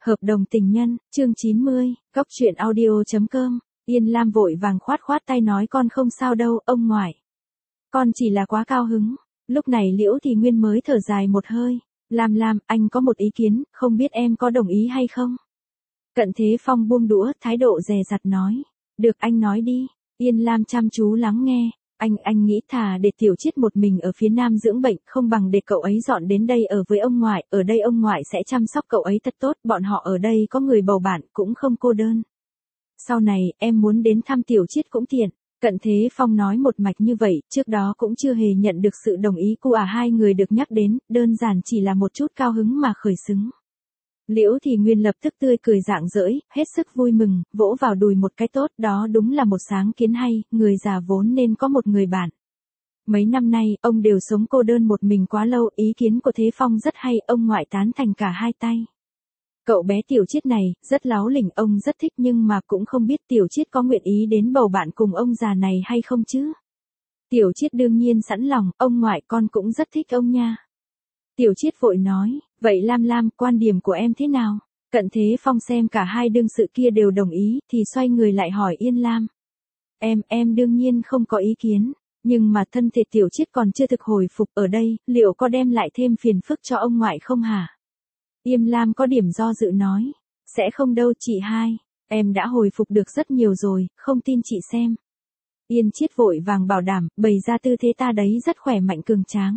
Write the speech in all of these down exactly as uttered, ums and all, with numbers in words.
Hợp đồng tình nhân, chương chín mươi, Cóc truyện audio chấm com. Yên Lam vội vàng khoát khoát tay nói con không sao đâu, ông ngoại. Con chỉ là quá cao hứng. Lúc này Liễu Thì Nguyên mới thở dài một hơi. Lam Lam, anh có một ý kiến, không biết em có đồng ý hay không? Cận Thế Phong buông đũa, thái độ dè dặt nói. Được, anh nói đi. Yên Lam chăm chú lắng nghe. Anh, anh nghĩ thà để Tiểu Chiết một mình ở phía Nam dưỡng bệnh, không bằng để cậu ấy dọn đến đây ở với ông ngoại, ở đây ông ngoại sẽ chăm sóc cậu ấy thật tốt, bọn họ ở đây có người bầu bạn, cũng không cô đơn. Sau này, em muốn đến thăm Tiểu Chiết cũng tiện. Cận Thế Phong nói một mạch như vậy, trước đó cũng chưa hề nhận được sự đồng ý của à hai người được nhắc đến, đơn giản chỉ là một chút cao hứng mà khởi xướng. Liễu Thì Nguyên lập tức tươi cười rạng rỡ, hết sức vui mừng, vỗ vào đùi một cái tốt, đó đúng là một sáng kiến hay, người già vốn nên có một người bạn. Mấy năm nay, ông đều sống cô đơn một mình quá lâu, ý kiến của Thế Phong rất hay, ông ngoại tán thành cả hai tay. Cậu bé Tiểu Chiết này, rất láo lỉnh, ông rất thích nhưng mà cũng không biết Tiểu Chiết có nguyện ý đến bầu bạn cùng ông già này hay không chứ. Tiểu Chiết đương nhiên sẵn lòng, ông ngoại con cũng rất thích ông nha. Tiểu Chiết vội nói, vậy Lam Lam, quan điểm của em thế nào? Cận Thế Phong xem cả hai đương sự kia đều đồng ý, thì xoay người lại hỏi Yên Lam. Em, em đương nhiên không có ý kiến, nhưng mà thân thể Tiểu Chiết còn chưa thực hồi phục ở đây, liệu có đem lại thêm phiền phức cho ông ngoại không hả? Yên Lam có điểm do dự nói, sẽ không đâu chị hai, em đã hồi phục được rất nhiều rồi, không tin chị xem. Yên Chiết vội vàng bảo đảm, bày ra tư thế ta đấy rất khỏe mạnh cường tráng.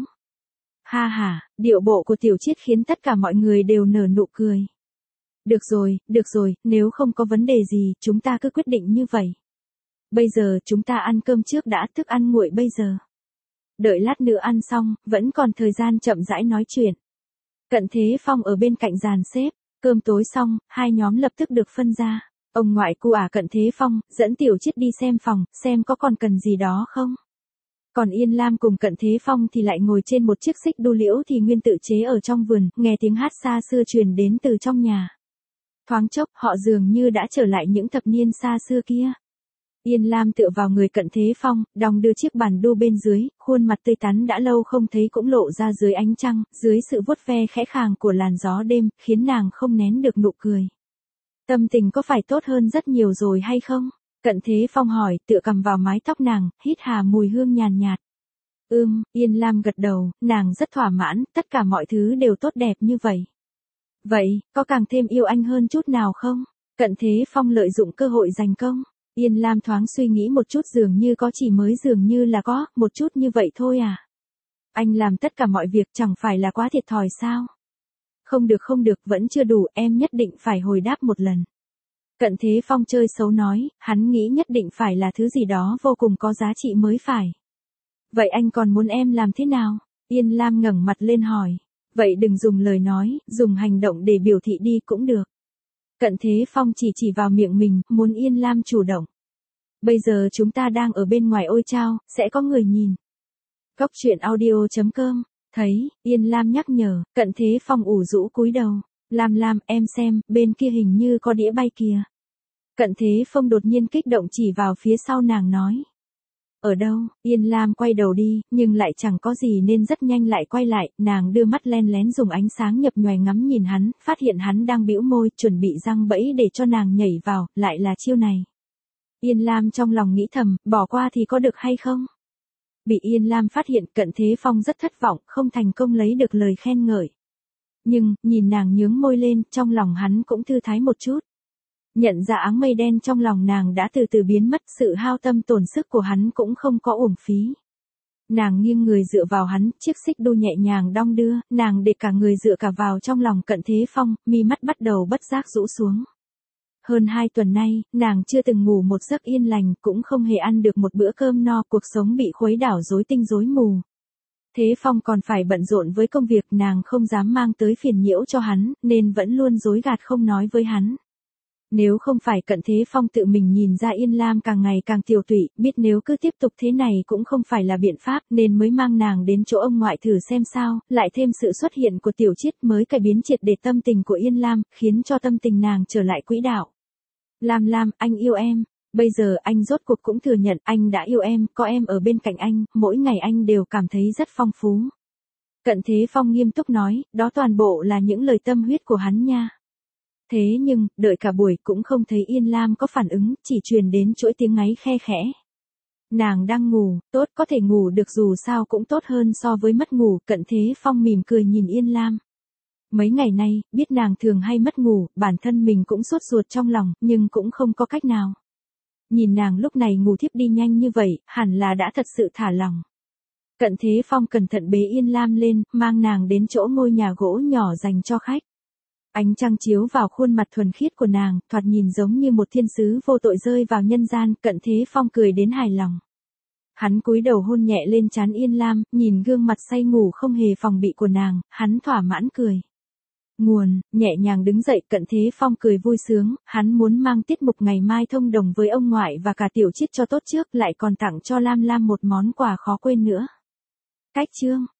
Ha ha, điệu bộ của Tiểu Chiết khiến tất cả mọi người đều nở nụ cười. Được rồi, được rồi, nếu không có vấn đề gì, chúng ta cứ quyết định như vậy. Bây giờ chúng ta ăn cơm trước đã, thức ăn nguội bây giờ. Đợi lát nữa ăn xong, vẫn còn thời gian chậm rãi nói chuyện. Cận Thế Phong ở bên cạnh dàn xếp, cơm tối xong, hai nhóm lập tức được phân ra. Ông ngoại cu à Cận Thế Phong, dẫn Tiểu Chiết đi xem phòng, xem có còn cần gì đó không. Còn Yên Lam cùng Cận Thế Phong thì lại ngồi trên một chiếc xích đu. Liễu Thì Nguyên tự chế ở trong vườn, nghe tiếng hát xa xưa truyền đến từ trong nhà. Thoáng chốc, họ dường như đã trở lại những thập niên xa xưa kia. Yên Lam tựa vào người Cận Thế Phong, đong đưa chiếc bàn đu bên dưới, khuôn mặt tươi tắn đã lâu không thấy cũng lộ ra dưới ánh trăng, dưới sự vuốt ve khẽ khàng của làn gió đêm, khiến nàng không nén được nụ cười. Tâm tình có phải tốt hơn rất nhiều rồi hay không? Cận Thế Phong hỏi, tựa cầm vào mái tóc nàng, hít hà mùi hương nhàn nhạt. Ưm, Yên Lam gật đầu, nàng rất thỏa mãn, tất cả mọi thứ đều tốt đẹp như vậy. Vậy, có càng thêm yêu anh hơn chút nào không? Cận Thế Phong lợi dụng cơ hội giành công. Yên Lam thoáng suy nghĩ một chút, dường như có, chỉ mới dường như là có, một chút như vậy thôi à. Anh làm tất cả mọi việc chẳng phải là quá thiệt thòi sao? Không được không được, vẫn chưa đủ, em nhất định phải hồi đáp một lần. Cận Thế Phong chơi xấu nói, hắn nghĩ nhất định phải là thứ gì đó vô cùng có giá trị mới phải. Vậy anh còn muốn em làm thế nào? Yên Lam ngẩng mặt lên hỏi. Vậy đừng dùng lời nói, dùng hành động để biểu thị đi cũng được. Cận Thế Phong chỉ chỉ vào miệng mình, muốn Yên Lam chủ động. Bây giờ chúng ta đang ở bên ngoài ôi chao, sẽ có người nhìn. Cóc truyện audio chấm com. Thấy, Yên Lam nhắc nhở, Cận Thế Phong ủ rũ cúi đầu. Lam Lam, em xem, bên kia hình như có đĩa bay kìa. Cận Thế Phong đột nhiên kích động chỉ vào phía sau nàng nói. Ở đâu? Yên Lam quay đầu đi, nhưng lại chẳng có gì nên rất nhanh lại quay lại, nàng đưa mắt len lén dùng ánh sáng nhập nhoài ngắm nhìn hắn, phát hiện hắn đang bĩu môi, chuẩn bị giăng bẫy để cho nàng nhảy vào, lại là chiêu này. Yên Lam trong lòng nghĩ thầm, bỏ qua thì có được hay không? Bị Yên Lam phát hiện, Cận Thế Phong rất thất vọng, không thành công lấy được lời khen ngợi. Nhưng, nhìn nàng nhướng môi lên, trong lòng hắn cũng thư thái một chút. Nhận ra áng mây đen trong lòng nàng đã từ từ biến mất, sự hao tâm tổn sức của hắn cũng không có uổng phí. Nàng nghiêng người dựa vào hắn, chiếc xích đu nhẹ nhàng đong đưa, nàng để cả người dựa cả vào trong lòng Cận Thế Phong, mi mắt bắt đầu bất giác rũ xuống. Hơn hai tuần nay, nàng chưa từng ngủ một giấc yên lành, cũng không hề ăn được một bữa cơm no, cuộc sống bị khuấy đảo rối tinh rối mù. Thế Phong còn phải bận rộn với công việc, nàng không dám mang tới phiền nhiễu cho hắn, nên vẫn luôn dối gạt không nói với hắn. Nếu không phải Cận Thế Phong tự mình nhìn ra Yên Lam càng ngày càng tiều tụy, biết nếu cứ tiếp tục thế này cũng không phải là biện pháp, nên mới mang nàng đến chỗ ông ngoại thử xem sao, lại thêm sự xuất hiện của Tiểu Chiết mới cải biến triệt để tâm tình của Yên Lam, khiến cho tâm tình nàng trở lại quỹ đạo. Lam Lam, anh yêu em. Bây giờ anh rốt cuộc cũng thừa nhận anh đã yêu em, có em ở bên cạnh anh, mỗi ngày anh đều cảm thấy rất phong phú. Cận Thế Phong nghiêm túc nói, đó toàn bộ là những lời tâm huyết của hắn nha. Thế nhưng, đợi cả buổi cũng không thấy Yên Lam có phản ứng, chỉ truyền đến chuỗi tiếng ngáy khe khẽ. Nàng đang ngủ, tốt, có thể ngủ được dù sao cũng tốt hơn so với mất ngủ, Cận Thế Phong mỉm cười nhìn Yên Lam. Mấy ngày nay, biết nàng thường hay mất ngủ, bản thân mình cũng sốt ruột trong lòng, nhưng cũng không có cách nào. Nhìn nàng lúc này ngủ thiếp đi nhanh như vậy, hẳn là đã thật sự thả lòng. Cận Thế Phong cẩn thận bế Yên Lam lên, mang nàng đến chỗ ngôi nhà gỗ nhỏ dành cho khách. Ánh trăng chiếu vào khuôn mặt thuần khiết của nàng, thoạt nhìn giống như một thiên sứ vô tội rơi vào nhân gian, Cận Thế Phong cười đến hài lòng. Hắn cúi đầu hôn nhẹ lên trán Yên Lam, nhìn gương mặt say ngủ không hề phòng bị của nàng, hắn thỏa mãn cười. Nguồn, nhẹ nhàng đứng dậy, Cận Thế Phong cười vui sướng, hắn muốn mang tiết mục ngày mai thông đồng với ông ngoại và cả Tiểu Chiết cho tốt trước, lại còn tặng cho Lam Lam một món quà khó quên nữa. Cách chương